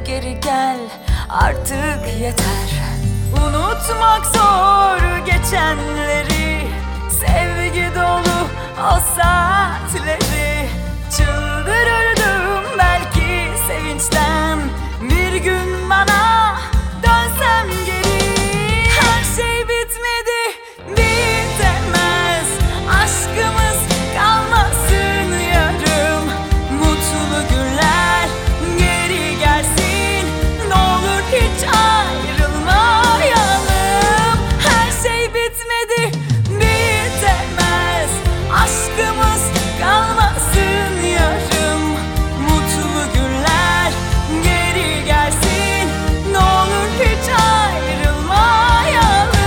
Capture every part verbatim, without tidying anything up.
geri gel, artık yeter. Unutmak zor geçenleri, sevgi dolu o saatleri. Çıldırırdım belki sevinçten, bir gün bana dönsem geri. Her şey bitmedi, bitemez, aşkımız kalmasın yarım. Mutlu günler geri gelsin, ne olur hiç ayrılmayalım. Her şey bitmedi, bitemez, aşkımız kalmasın yarım. Mutlu günler geri gelsin, ne olur hiç ayrılmayalım.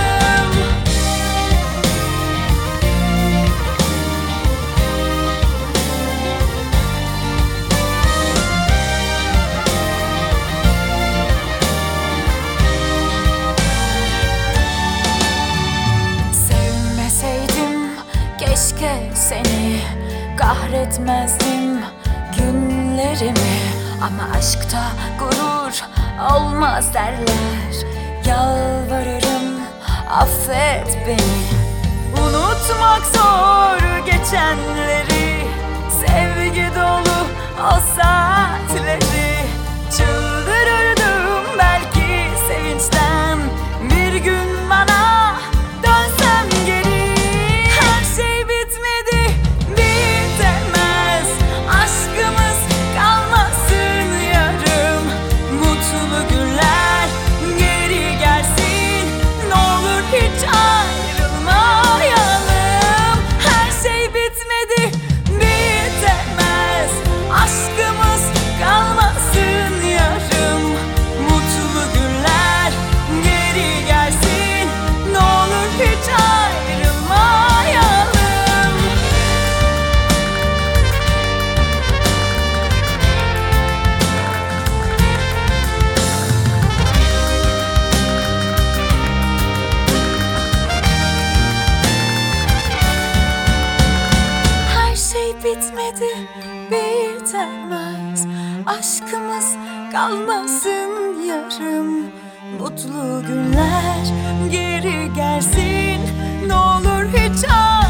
Sevmeseydim keşke seni, kahretmezdim günlerimi. Ama aşkta gurur olmaz derler, yalvarırım affet beni. Unutmak zor geçenleri, sevgi dolu o saatleri. Çıldırırdım belki sevinçten, bir gün bana dönsem geri. Her şey bitmedi, bitemez, aşkımız kalmasın yarım. Mutlu günler geri gelsin, ne olur hiç ayrılmayalım. Her şey bitmedi, bitemez, aşkımız kalmasın yarım. Mutlu günler geri gelsin, ne olur hiç ayrılmayalım. Her şey bitmedi, bitemez, aşkımız kalmasın yarım. Mutlu günler geri gelsin, ne olur hiç ayrılmayalım.